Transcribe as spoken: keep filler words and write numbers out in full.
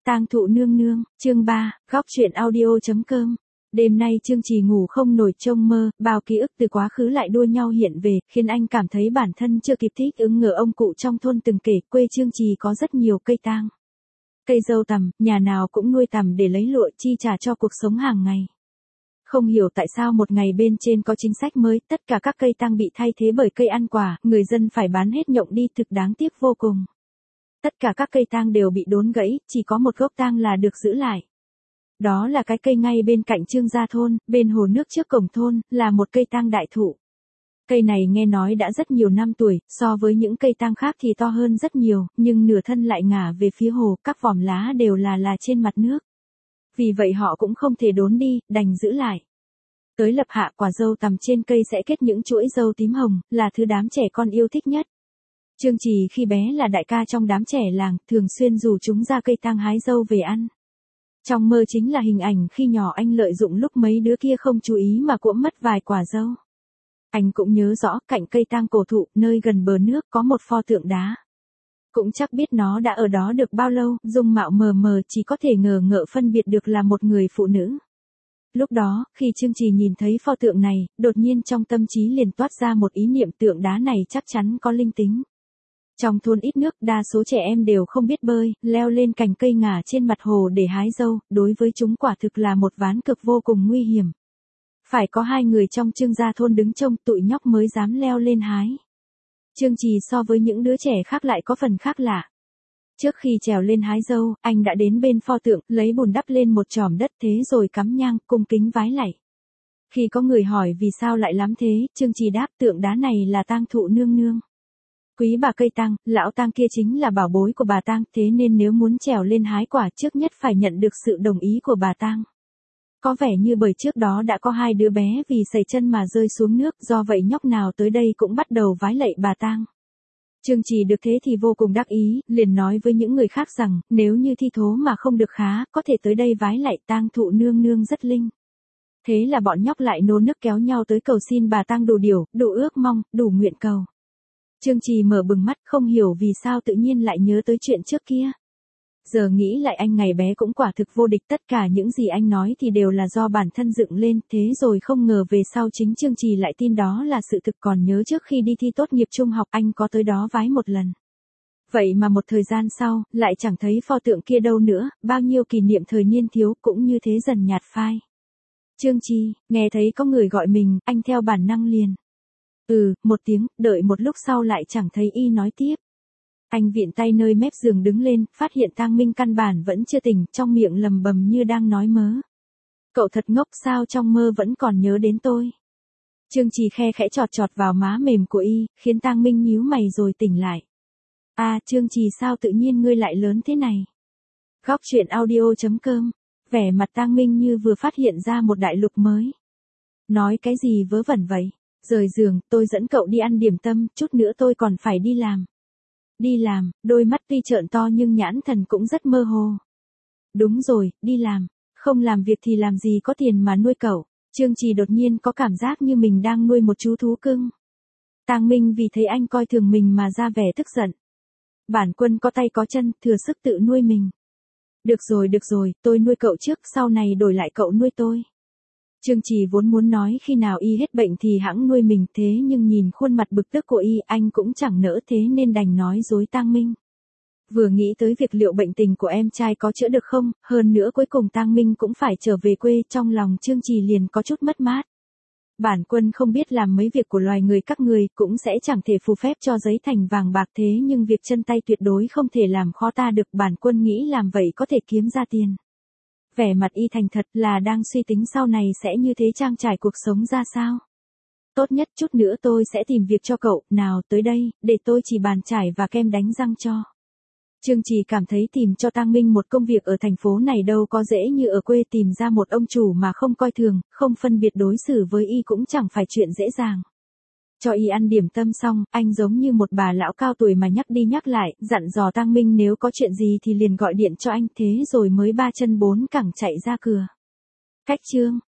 Tang thụ nương nương, chương ba, góc truyện audio.com. Đêm nay Trương Trì ngủ không nổi trông mơ, bao ký ức từ quá khứ lại đua nhau hiện về, khiến anh cảm thấy bản thân chưa kịp thích ứng ngờ ông cụ trong thôn từng kể, quê Trương Trì có rất nhiều cây tang. Cây dâu tằm, nhà nào cũng nuôi tằm để lấy lụa chi trả cho cuộc sống hàng ngày. Không hiểu tại sao một ngày bên trên có chính sách mới, tất cả các cây tang bị thay thế bởi cây ăn quả, người dân phải bán hết nhộng đi, thực đáng tiếc vô cùng. Tất cả các cây tang đều bị đốn gãy, chỉ có một gốc tang là được giữ lại. Đó là cái cây ngay bên cạnh Trương gia thôn, bên hồ nước trước cổng thôn, là một cây tang đại thụ. Cây này nghe nói đã rất nhiều năm tuổi, so với những cây tang khác thì to hơn rất nhiều, nhưng nửa thân lại ngả về phía hồ, các vòm lá đều là là trên mặt nước. Vì vậy họ cũng không thể đốn đi, đành giữ lại. Tới lập hạ, quả dâu tằm trên cây sẽ kết những chuỗi dâu tím hồng, là thứ đám trẻ con yêu thích nhất. Trương Trì khi bé là đại ca trong đám trẻ làng, thường xuyên rủ chúng ra cây tang hái dâu về ăn. Trong mơ chính là hình ảnh khi nhỏ anh lợi dụng lúc mấy đứa kia không chú ý mà cuỗm mất vài quả dâu. Anh cũng nhớ rõ, cạnh cây tang cổ thụ, nơi gần bờ nước có một pho tượng đá. Cũng chắc biết nó đã ở đó được bao lâu, dung mạo mờ mờ chỉ có thể ngờ ngợ phân biệt được là một người phụ nữ. Lúc đó, khi Trương Trì nhìn thấy pho tượng này, đột nhiên trong tâm trí liền toát ra một ý niệm tượng đá này chắc chắn có linh tính. Trong thôn ít nước, đa số trẻ em đều không biết bơi, leo lên cành cây ngả trên mặt hồ để hái dâu, đối với chúng quả thực là một ván cực vô cùng nguy hiểm. Phải có hai người trong Trương gia thôn đứng trông, tụi nhóc mới dám leo lên hái. Trương Trì so với những đứa trẻ khác lại có phần khác lạ. Trước khi trèo lên hái dâu, anh đã đến bên pho tượng, lấy bùn đắp lên một chòm đất thế rồi cắm nhang, cung kính vái lạy. Khi có người hỏi vì sao lại lắm thế, Trương Trì đáp tượng đá này là tang thụ nương nương. Quý bà cây tang, lão tang kia chính là bảo bối của bà tang, thế nên nếu muốn trèo lên hái quả trước nhất phải nhận được sự đồng ý của bà tang. Có vẻ như bởi trước đó đã có hai đứa bé vì sẩy chân mà rơi xuống nước, do vậy nhóc nào tới đây cũng bắt đầu vái lạy bà tang. Trương Trì được thế thì vô cùng đắc ý, liền nói với những người khác rằng, nếu như thi thố mà không được khá, có thể tới đây vái lạy tang thụ nương nương rất linh. Thế là bọn nhóc lại nô nức kéo nhau tới cầu xin bà tang đủ điều, đủ ước mong, đủ nguyện cầu. Trương Trì mở bừng mắt, không hiểu vì sao tự nhiên lại nhớ tới chuyện trước kia. Giờ nghĩ lại anh ngày bé cũng quả thực vô địch, tất cả những gì anh nói thì đều là do bản thân dựng lên, thế rồi không ngờ về sau chính Trương Trì lại tin đó là sự thực. Còn nhớ trước khi đi thi tốt nghiệp trung học anh có tới đó vái một lần. Vậy mà một thời gian sau, lại chẳng thấy pho tượng kia đâu nữa, bao nhiêu kỷ niệm thời niên thiếu cũng như thế dần nhạt phai. Trương Trì, nghe thấy có người gọi mình, anh theo bản năng liền. Ừ, một tiếng, đợi một lúc sau lại chẳng thấy y nói tiếp. Anh viện tay nơi mép giường đứng lên, phát hiện Tang Minh căn bản vẫn chưa tỉnh, trong miệng lầm bầm như đang nói mớ. Cậu thật ngốc, sao trong mơ vẫn còn nhớ đến tôi. Trương Trì khe khẽ chọt chọt vào má mềm của y, khiến Tang Minh nhíu mày rồi tỉnh lại. À, Trương Trì sao tự nhiên ngươi lại lớn thế này. Góc truyện audio.com, vẻ mặt Tang Minh như vừa phát hiện ra một đại lục mới. Nói cái gì vớ vẩn vậy. Rời giường, tôi dẫn cậu đi ăn điểm tâm, chút nữa tôi còn phải đi làm. Đi làm, đôi mắt tuy trợn to nhưng nhãn thần cũng rất mơ hồ. Đúng rồi, đi làm, không làm việc thì làm gì có tiền mà nuôi cậu. Trương Trì đột nhiên có cảm giác như mình đang nuôi một chú thú cưng. Tang Minh vì thấy anh coi thường mình mà ra vẻ tức giận. Bản quân có tay có chân, thừa sức tự nuôi mình. Được rồi được rồi, tôi nuôi cậu trước, sau này đổi lại cậu nuôi tôi. Trương Trì vốn muốn nói khi nào y hết bệnh thì hẵng nuôi mình, thế nhưng nhìn khuôn mặt bực tức của y, anh cũng chẳng nỡ, thế nên đành nói dối Tang Minh. Vừa nghĩ tới việc liệu bệnh tình của em trai có chữa được không, hơn nữa cuối cùng Tang Minh cũng phải trở về quê, trong lòng Trương Trì liền có chút mất mát. Bản quân không biết làm mấy việc của loài người các người, cũng sẽ chẳng thể phù phép cho giấy thành vàng bạc, thế nhưng việc chân tay tuyệt đối không thể làm khó ta được, bản quân nghĩ làm vậy có thể kiếm ra tiền. Vẻ mặt y thành thật, là đang suy tính sau này sẽ như thế trang trải cuộc sống ra sao. Tốt nhất chút nữa tôi sẽ tìm việc cho cậu, nào tới đây, để tôi chỉ bàn chải và kem đánh răng cho. Trương Trì cảm thấy tìm cho Tang Minh một công việc ở thành phố này đâu có dễ như ở quê, tìm ra một ông chủ mà không coi thường, không phân biệt đối xử với y cũng chẳng phải chuyện dễ dàng. Cho y ăn điểm tâm xong, anh giống như một bà lão cao tuổi mà nhắc đi nhắc lại, dặn dò Tang Minh nếu có chuyện gì thì liền gọi điện cho anh, thế rồi mới ba chân bốn cẳng chạy ra cửa. Cách chương,